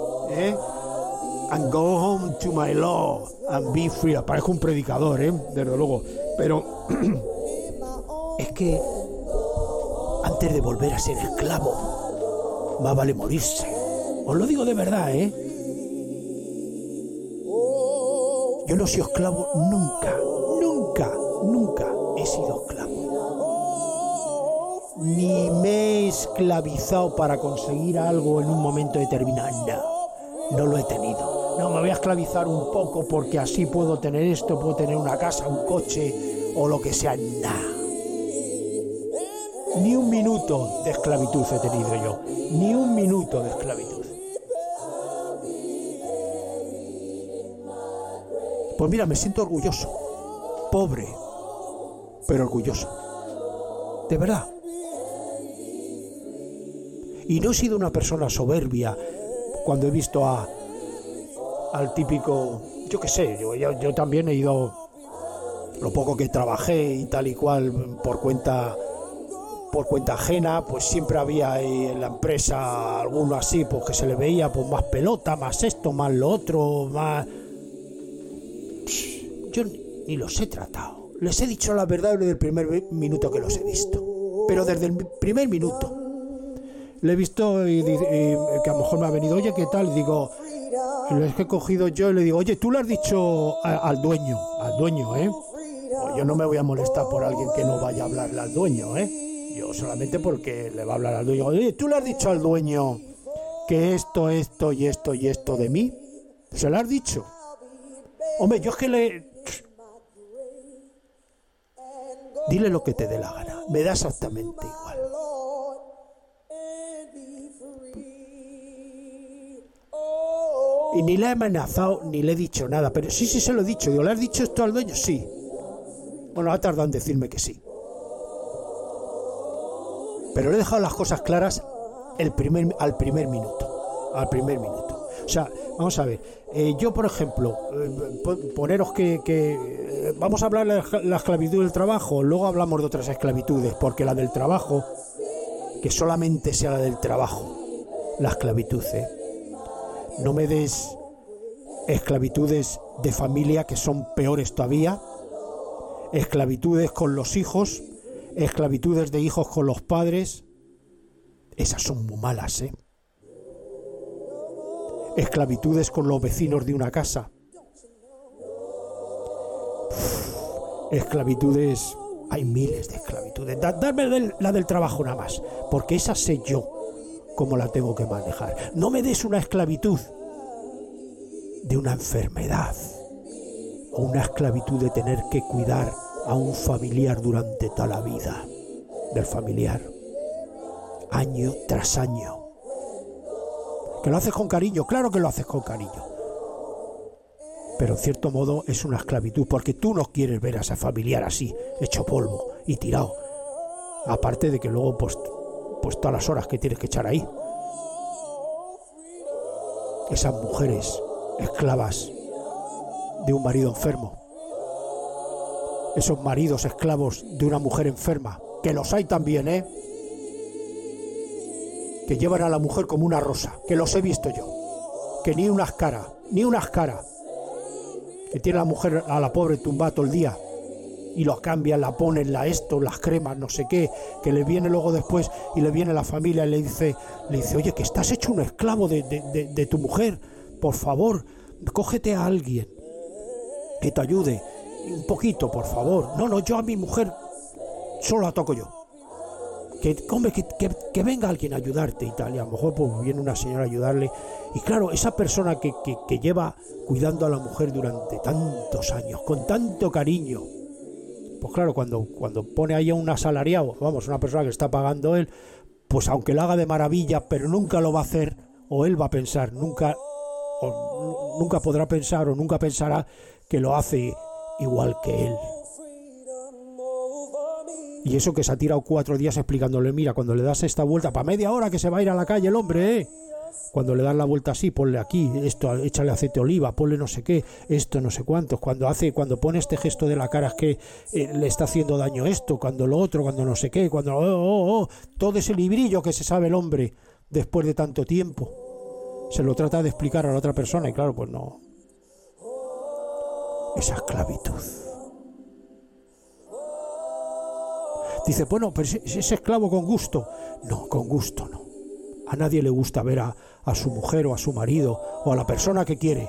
And go home to my Lord and be free. Parezco un predicador, desde luego. Pero es que antes de volver a ser esclavo, más vale morirse. Os lo digo de verdad, Yo no he sido esclavo nunca he sido esclavo. Ni me he esclavizado para conseguir algo en un momento determinado. No lo he tenido. No, me voy a esclavizar un poco porque así puedo tener esto, puedo tener una casa, un coche o lo que sea. Nah. Ni un minuto de esclavitud he tenido yo. Ni un minuto de esclavitud. Pues mira, me siento orgulloso. Pobre, pero orgulloso. De verdad. Y no he sido una persona soberbia cuando he visto al típico... Yo qué sé, yo también he ido... Lo poco que trabajé y tal y cual por cuenta ajena, pues siempre había ahí en la empresa alguno así, pues que se le veía pues más pelota, más esto, más lo otro, más... Yo ni los he tratado. Les he dicho la verdad desde el primer minuto que los he visto. Pero desde el primer minuto. Le he visto y que a lo mejor me ha venido, oye, ¿qué tal? Y digo, les he cogido yo y le digo, oye, tú le has dicho al dueño, ¿eh? Pues yo no me voy a molestar por alguien que no vaya a hablarle al dueño, ¿eh? Yo solamente porque le va a hablar al dueño. Oye, ¿tú le has dicho al dueño que esto y esto y esto de mí? ¿Se lo has dicho? Hombre, yo es que dile lo que te dé la gana. Me da exactamente igual. Y ni le he amenazado, ni le he dicho nada. Pero sí se lo he dicho. Digo, ¿le has dicho esto al dueño? Sí. Bueno, ha tardado en decirme que sí. Pero le he dejado las cosas claras al primer minuto. O sea, vamos a ver. Yo, por ejemplo, poneros que vamos a hablar de la esclavitud del trabajo. Luego hablamos de otras esclavitudes. Porque la del trabajo, que solamente sea la del trabajo, la esclavitud, No me des esclavitudes de familia que son peores todavía, esclavitudes con los hijos, esclavitudes de hijos con los padres. Esas son muy malas, Esclavitudes con los vecinos de una casa. Esclavitudes, hay miles de esclavitudes. Dame la del trabajo nada más, porque esa sé yo cómo la tengo que manejar. No me des una esclavitud de una enfermedad o una esclavitud de tener que cuidar a un familiar durante toda la vida del familiar, año tras año. Que lo haces con cariño, claro que lo haces con cariño, pero en cierto modo es una esclavitud, porque tú no quieres ver a ese familiar así, hecho polvo y tirado, aparte de que luego pues todas las horas que tienes que echar ahí. Esas mujeres esclavas de un marido enfermo, esos maridos esclavos de una mujer enferma, que los hay también, que llevan a la mujer como una rosa, que los he visto yo, que ni unas caras, que tiene la mujer a la pobre tumbada todo el día, y lo cambian, la ponen, las cremas, no sé qué, que le viene luego después y le viene la familia y le dice, oye, que estás hecho un esclavo de tu mujer, por favor, cógete a alguien que te ayude, un poquito, por favor. No, yo a mi mujer solo la toco yo. Que venga alguien a ayudarte y tal, y a lo mejor pues viene una señora a ayudarle, y claro, esa persona que lleva cuidando a la mujer durante tantos años, con tanto cariño, pues claro, cuando pone ahí a un asalariado, vamos, una persona que está pagando él, pues aunque lo haga de maravilla, pero nunca lo va a hacer, o él va a pensar, nunca podrá pensar o nunca pensará que lo hace igual que él. Y eso que se ha tirado 4 días explicándole, mira, cuando le das esta vuelta, para media hora que se va a ir a la calle el hombre, cuando le das la vuelta así, ponle aquí, esto, échale aceite de oliva, ponle no sé qué, esto no sé cuántos, cuando pone este gesto de la cara es que le está haciendo daño esto, cuando lo otro, cuando no sé qué, cuando todo ese librillo que se sabe el hombre después de tanto tiempo, se lo trata de explicar a la otra persona y claro, pues no. Esa esclavitud. Dice, bueno, pero si es esclavo con gusto. No, con gusto no. A nadie le gusta ver a su mujer o a su marido o a la persona que quiere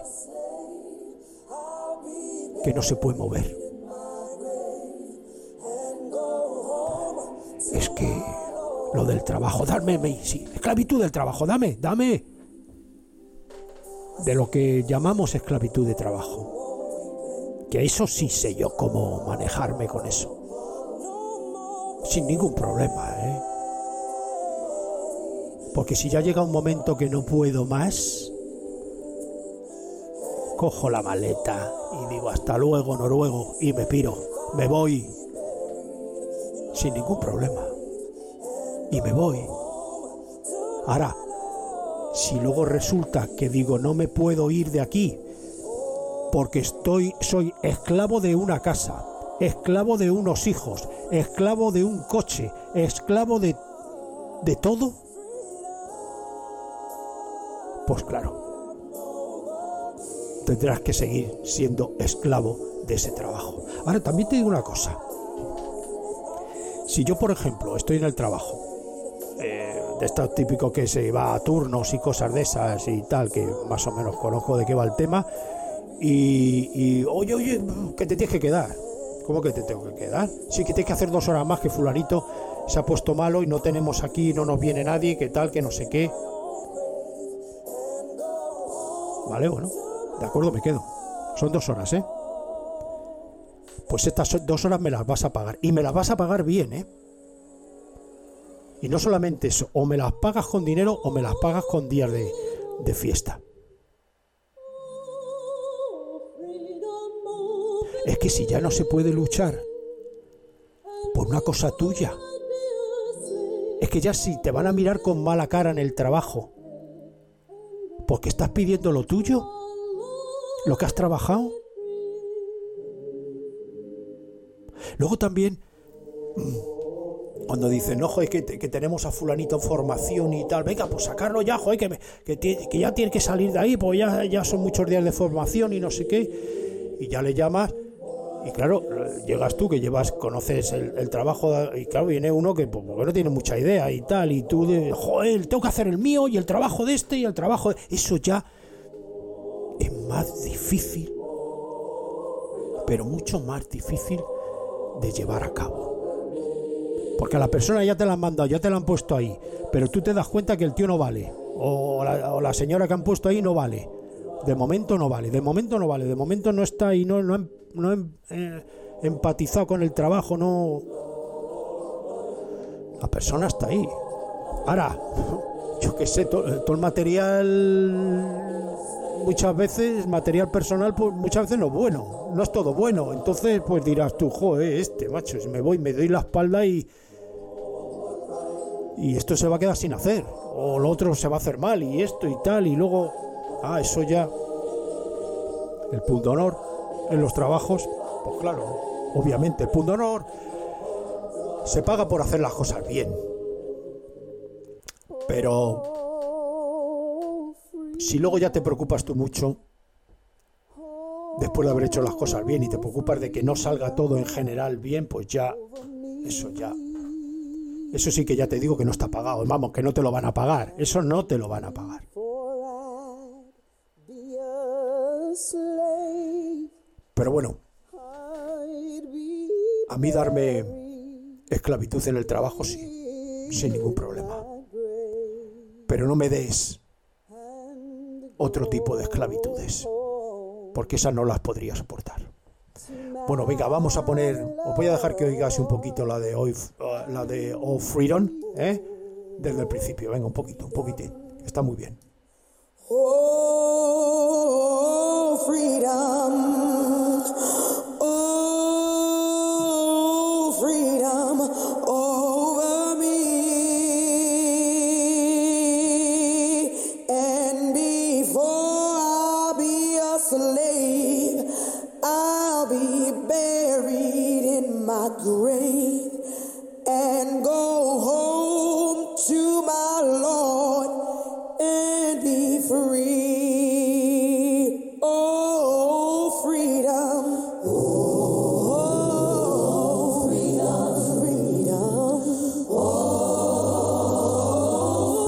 que no se puede mover. Es que lo del trabajo, sí, esclavitud del trabajo, dame de lo que llamamos esclavitud de trabajo, que eso sí sé yo cómo manejarme con eso. sin ningún problema, ¿eh? Porque si ya llega un momento que no puedo más, cojo la maleta y digo hasta luego, noruego, y me piro, me voy, sin ningún problema, y me voy. Ahora, si luego resulta que digo no me puedo ir de aquí porque soy esclavo de una casa, esclavo de unos hijos, esclavo de un coche, esclavo de todo, pues claro, tendrás que seguir siendo esclavo de ese trabajo. Ahora, también te digo una cosa. Si yo, por ejemplo, estoy en el trabajo, de estos típicos que se va a turnos y cosas de esas y tal, que más o menos conozco de qué va el tema, y oye, que te tienes que quedar. ¿Cómo que te tengo que quedar? Sí, que tienes que hacer 2 horas más, que fulanito se ha puesto malo y no tenemos aquí, no nos viene nadie, que tal, que no sé qué. Vale, bueno, de acuerdo, me quedo. Son 2 horas, ¿eh? Pues estas 2 horas me las vas a pagar. Y me las vas a pagar bien, ¿eh? Y no solamente eso, o me las pagas con dinero o me las pagas con días de fiesta. Es que si ya no se puede luchar por una cosa tuya, es que ya si te van a mirar con mala cara en el trabajo porque estás pidiendo lo tuyo, lo que has trabajado. Luego también, cuando dicen, no, joder, que tenemos a fulanito en formación y tal, venga, pues sacarlo ya, joder, que ya tiene que salir de ahí, pues ya son muchos días de formación y no sé qué, y ya le llamas, y claro, llegas tú que conoces el trabajo, y claro, viene uno que pues, no tiene mucha idea y tal, y tú, joder, tengo que hacer el mío y el trabajo de este y el trabajo de... Eso ya es más difícil, pero mucho más difícil de llevar a cabo. Porque a la persona ya te la han mandado, ya te la han puesto ahí, pero tú te das cuenta que el tío no vale, o la señora que han puesto ahí no vale. De momento no vale, de momento no está ahí, no empatizado con el trabajo, no. La persona está ahí. Ahora, yo qué sé, todo el material, muchas veces, material personal, pues muchas veces no es bueno, no es todo bueno. Entonces, pues dirás tú, joder, macho, si me voy, me doy la espalda y esto se va a quedar sin hacer, o lo otro se va a hacer mal, y esto y tal, y luego, eso ya, el pundonor en los trabajos, pues claro, obviamente, el pundonor se paga por hacer las cosas bien, pero si luego ya te preocupas tú mucho, después de haber hecho las cosas bien, y te preocupas de que no salga todo en general bien, pues ya, eso sí que ya te digo que no está pagado, vamos, que no te lo van a pagar, eso no te lo van a pagar. Pero bueno, a mí darme esclavitud en el trabajo sí, sin ningún problema, pero no me des otro tipo de esclavitudes, porque esas no las podría soportar. Bueno, venga, vamos a poner, os voy a dejar que oigáis un poquito la de All Freedom, desde el principio, venga, un poquitín, está muy bien. Oh, freedom, over me, and before I'll be a slave, I'll be buried in my grave and go home to my Lord and be free. Oh, freedom. Oh, freedom. Freedom. Oh,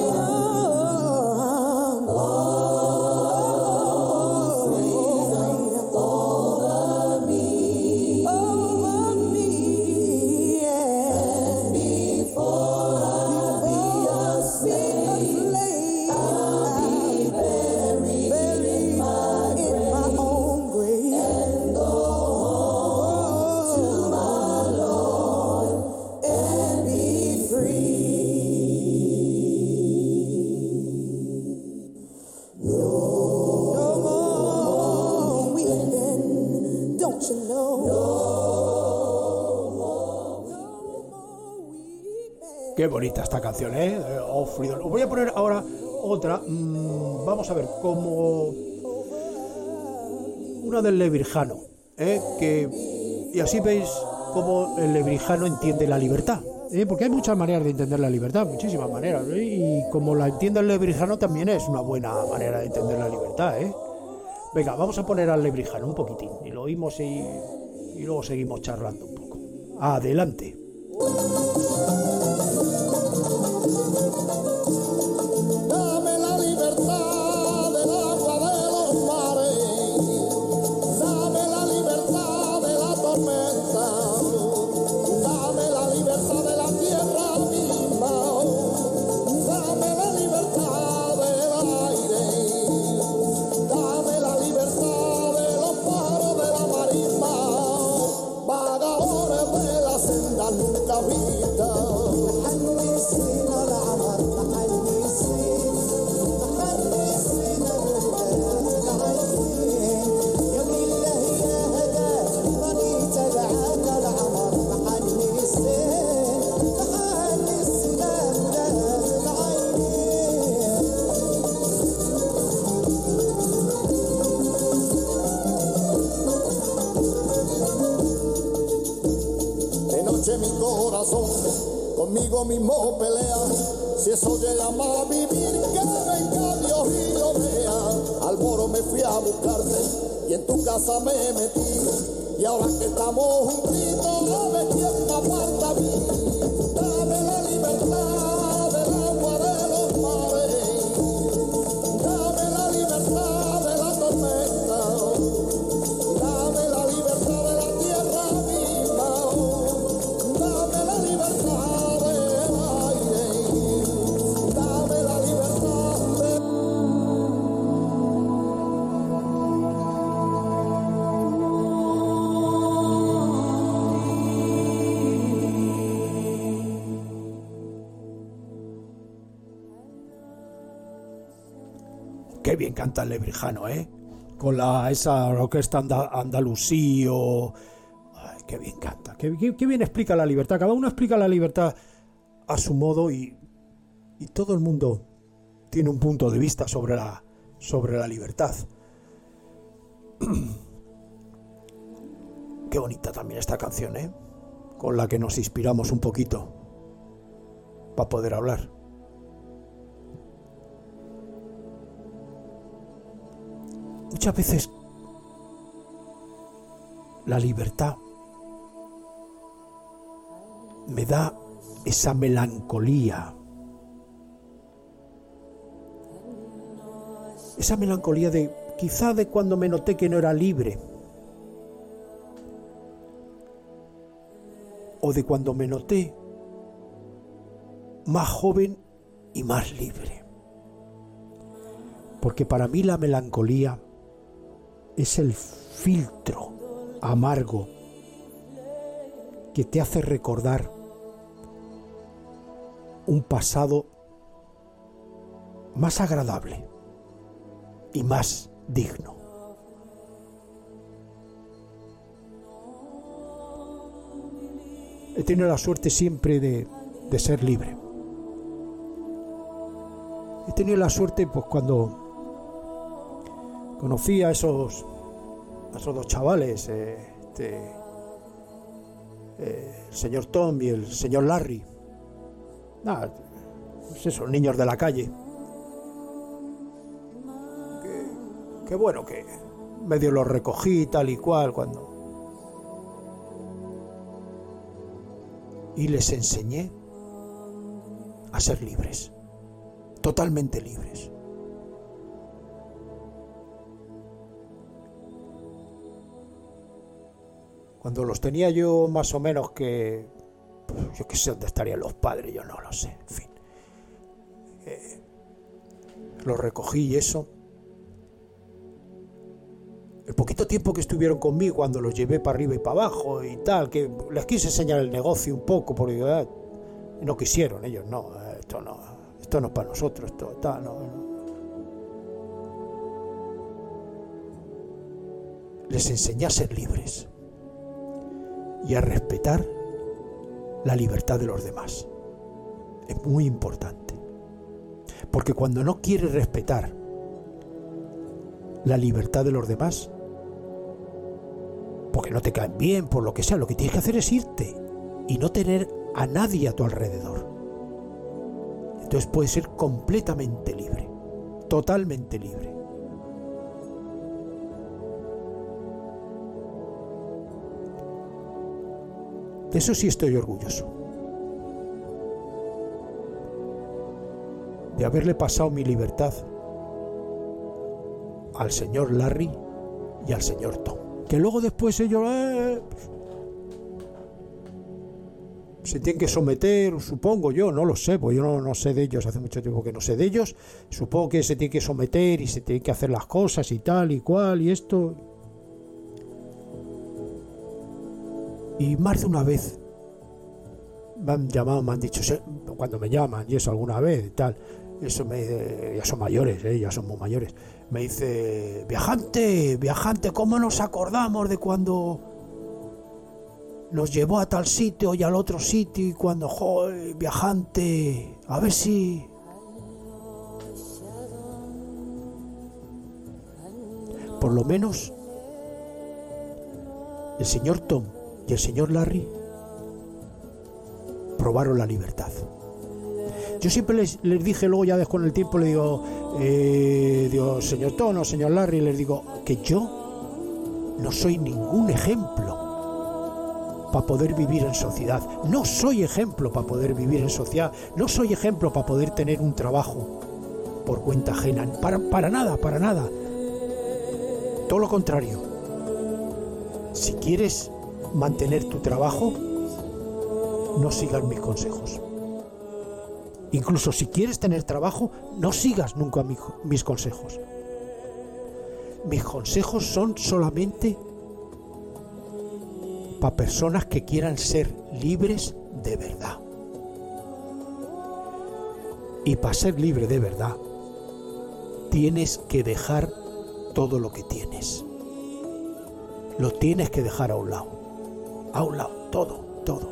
freedom. Oh, freedom. Over me. Over me. let you know. Qué bonita esta canción, ¿eh? Oh, Freedom. Os voy a poner ahora otra. Vamos a ver, como una del Lebrijano, y así veis cómo el Lebrijano entiende la libertad, porque hay muchas maneras de entender la libertad, muchísimas maneras, y como la entiende el Lebrijano también es una buena manera de entender la libertad, Venga, vamos a poner al Lebrijano un poquitín y lo oímos y luego seguimos charlando un poco. Adelante. Dame la libertad del agua de los mares, dame la libertad de la tormenta, dame la libertad de la tierra misma, dame la libertad del aire, dame la libertad de los pájaros de la marisma, vagadores de la senda nunca vistas. Mi corazón conmigo mismo pelea, si eso llega a vivir, que venga Dios y lo vea. Al moro me fui a buscarte y en tu casa me metí, y ahora que estamos juntitos, a ver quién me aparta a mí. Dame la libertad del agua de los mares, dame la libertad de la tormenta, dame la libertad de la tierra misma, dame la libertad del aire, dame la libertad de... Qué bien canta el Lebrijano, con esa orquesta andalusío. Ay, qué bien canta, qué bien explica la libertad. Cada uno explica la libertad a su modo y todo el mundo tiene un punto de vista sobre la libertad. Qué bonita también esta canción, con la que nos inspiramos un poquito para poder hablar. Muchas veces la libertad me da esa melancolía. Esa melancolía quizá de cuando me noté que no era libre. O de cuando me noté más joven y más libre. Porque para mí la melancolía es el filtro amargo que te hace recordar un pasado más agradable y más digno. He tenido la suerte siempre de ser libre. He tenido la suerte pues cuando conocí a esos dos chavales, el señor Tom y el señor Larry. Pues esos niños de la calle. Que bueno, que medio los recogí tal y cual y les enseñé a ser libres, totalmente libres. Cuando los tenía yo más o menos que... yo qué sé dónde estarían los padres, yo no lo sé, en fin. Los recogí y eso. El poquito tiempo que estuvieron conmigo, cuando los llevé para arriba y para abajo y tal, que les quise enseñar el negocio un poco, porque no quisieron ellos, esto no es para nosotros, esto tal, no. les enseñé a ser libres y a respetar la libertad de los demás. Es muy importante, porque cuando no quieres respetar la libertad de los demás, porque no te caen bien, por lo que sea, lo que tienes que hacer es irte y no tener a nadie a tu alrededor. Entonces puedes ser completamente libre, totalmente libre. De eso sí estoy orgulloso, de haberle pasado mi libertad al señor Larry y al señor Tom, que luego después ellos se tienen que someter, supongo yo, no lo sé, pues yo no sé de ellos, hace mucho tiempo que no sé de ellos, supongo que se tienen que someter y se tienen que hacer las cosas y tal y cual y esto. Y más de una vez me han llamado, me han dicho, cuando me llaman y eso alguna vez y tal, eso ya son mayores, ya son muy mayores, me dice, viajante, ¿cómo nos acordamos de cuando nos llevó a tal sitio y al otro sitio? Y cuando, joder, viajante, a ver si... Por lo menos el señor Tom y el señor Larry probaron la libertad. Yo siempre les dije, luego ya con el tiempo le digo, señor Tom o señor Larry, les digo que yo no soy ningún ejemplo para poder vivir en sociedad. No soy ejemplo para poder vivir en sociedad. No soy ejemplo para poder tener un trabajo por cuenta ajena. Para nada, para nada. Todo lo contrario. Si quieres mantener tu trabajo, no sigas mis consejos. Incluso si quieres tener trabajo, no sigas nunca mis consejos. Mis consejos son solamente para personas que quieran ser libres de verdad. Y para ser libre de verdad, tienes que dejar todo lo que tienes. Lo tienes que dejar a un lado, todo.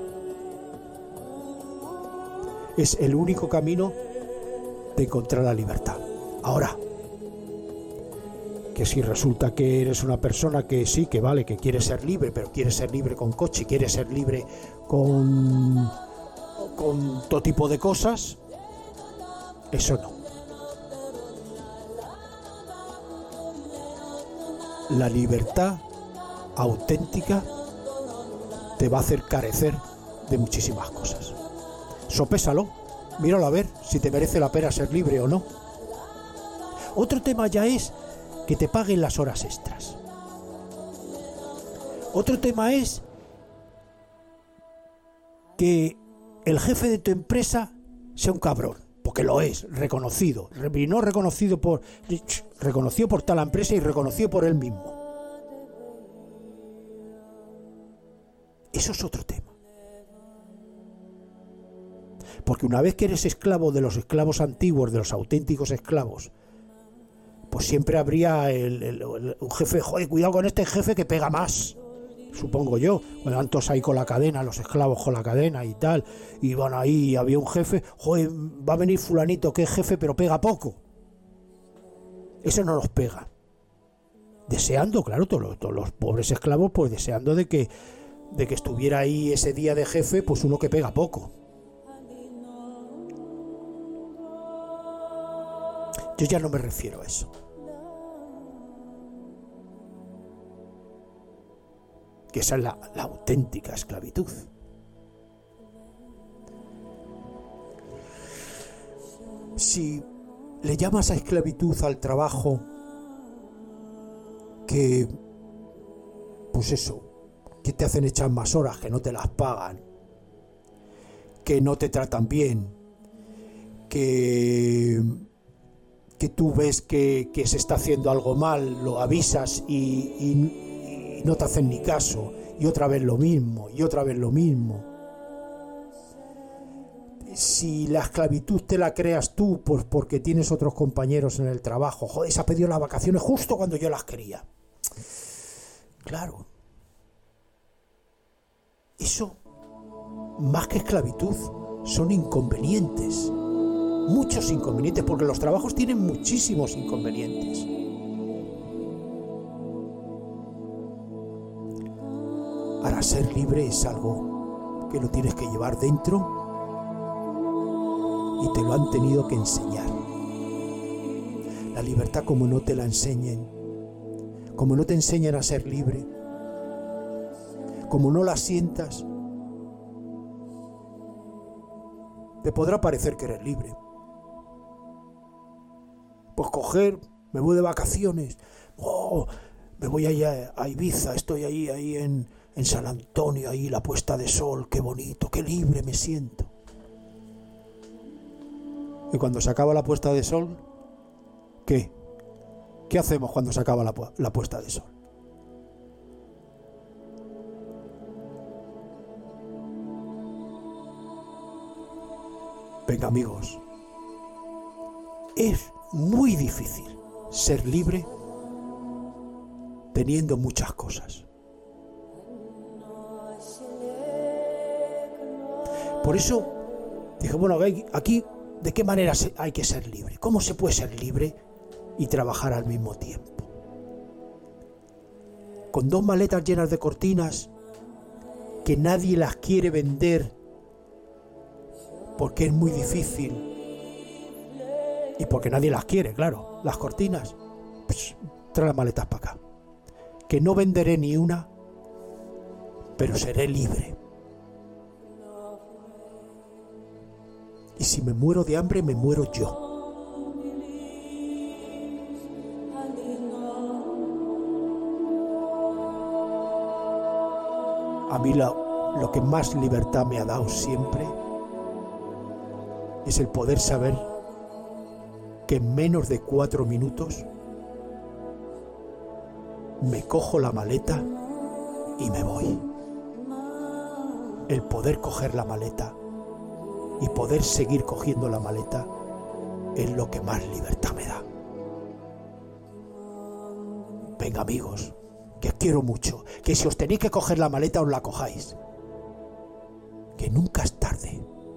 Es el único camino de encontrar la libertad. Ahora, que si resulta que eres una persona que sí, que vale, que quiere ser libre, pero quiere ser libre con coche, quiere ser libre con todo tipo de cosas, eso no. La libertad auténtica te va a hacer carecer de muchísimas cosas. Sopésalo, míralo a ver si te merece la pena ser libre o no. Otro tema ya es que te paguen las horas extras. Otro tema es que el jefe de tu empresa sea un cabrón, porque lo es, reconocido, y no reconocido por tal empresa y reconocido por él mismo. Eso es otro tema. Porque una vez que eres esclavo de los esclavos antiguos, de los auténticos esclavos, pues siempre habría un jefe, joder, cuidado con este jefe que pega más, supongo yo, cuando van todos ahí con la cadena, los esclavos con la cadena y tal, y van ahí y había un jefe, joder, va a venir fulanito que es jefe pero pega poco. Eso no los pega. Deseando, claro, todos los pobres esclavos, pues deseando de que estuviera ahí ese día de jefe, pues uno que pega poco. Yo ya no me refiero a eso. Que esa es la auténtica esclavitud. Si le llamas a esclavitud al trabajo que, pues eso, que te hacen echar más horas, que no te las pagan, que no te tratan bien, que tú ves que se está haciendo algo mal, lo avisas y no te hacen ni caso, y otra vez lo mismo, y otra vez lo mismo. Si la esclavitud te la creas tú porque tienes otros compañeros en el trabajo, joder, se ha pedido las vacaciones justo cuando yo las quería. Claro. Eso, más que esclavitud, son inconvenientes. Muchos inconvenientes, porque los trabajos tienen muchísimos inconvenientes. Ahora, ser libre es algo que lo tienes que llevar dentro y te lo han tenido que enseñar. La libertad, como no te la enseñen, como no te enseñan a ser libre, como no la sientas, te podrá parecer que eres libre. Pues coger, me voy de vacaciones, me voy allá a Ibiza, estoy ahí en San Antonio, ahí la puesta de sol, qué bonito, qué libre me siento. Y cuando se acaba la puesta de sol, ¿qué? ¿Qué hacemos cuando se acaba la puesta de sol? Venga, amigos, es muy difícil ser libre teniendo muchas cosas. Por eso dije, bueno, aquí, ¿de qué manera hay que ser libre? ¿Cómo se puede ser libre y trabajar al mismo tiempo? Con 2 maletas llenas de cortinas que nadie las quiere vender porque es muy difícil y porque nadie las quiere, claro, las cortinas, pues, trae las maletas para acá, que no venderé ni una, pero seré libre. Y si me muero de hambre, me muero yo. A mí lo que más libertad me ha dado siempre es el poder saber que en menos de 4 minutos me cojo la maleta y me voy. El poder coger la maleta y poder seguir cogiendo la maleta es lo que más libertad me da. Venga, amigos, que os quiero mucho, que si os tenéis que coger la maleta os la cojáis, que nunca es tarde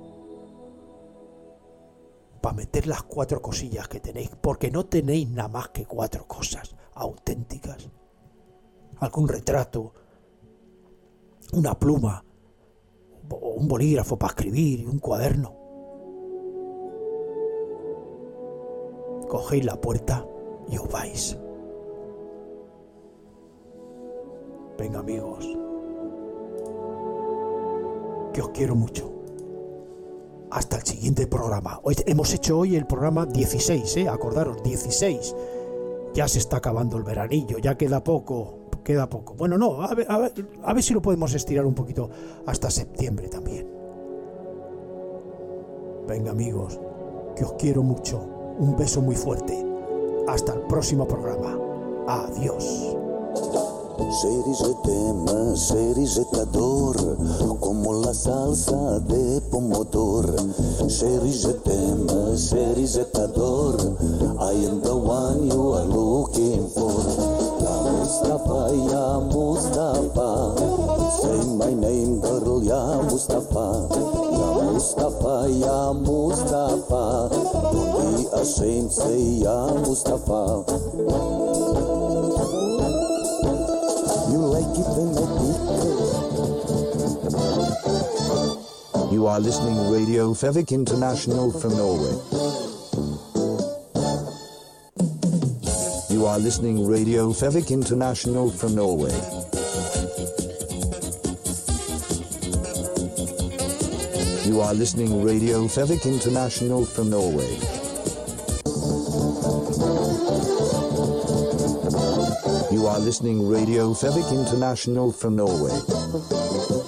para meter las 4 cosillas que tenéis, porque no tenéis nada más que 4 cosas auténticas: algún retrato, una pluma, un bolígrafo para escribir y un cuaderno. Cogéis la puerta y os vais. Venga, amigos, que os quiero mucho. Hasta el siguiente programa. Hemos hecho hoy el programa 16, acordaros, 16. Ya se está acabando el veranillo, ya queda poco. Bueno, no, a ver si lo podemos estirar un poquito hasta septiembre también. Venga, amigos, que os quiero mucho. Un beso muy fuerte. Hasta el próximo programa. Adiós. Chérie, je t'aime, chérie, je t'adore, como la salsa de pomodoro. Chérie, je t'aime, chérie, je t'adore, I am the one you are looking for. Ya Mustafa, say my name, girl, ya Mustafa. Ya Mustafa, don't be ashamed, say ya Mustafa. You like it when I pick. You are listening Radio Fevik International from Norway. You are listening Radio Fevik International from Norway. You are listening Radio Fevik International from Norway. You are listening Radio Fevik International from Norway.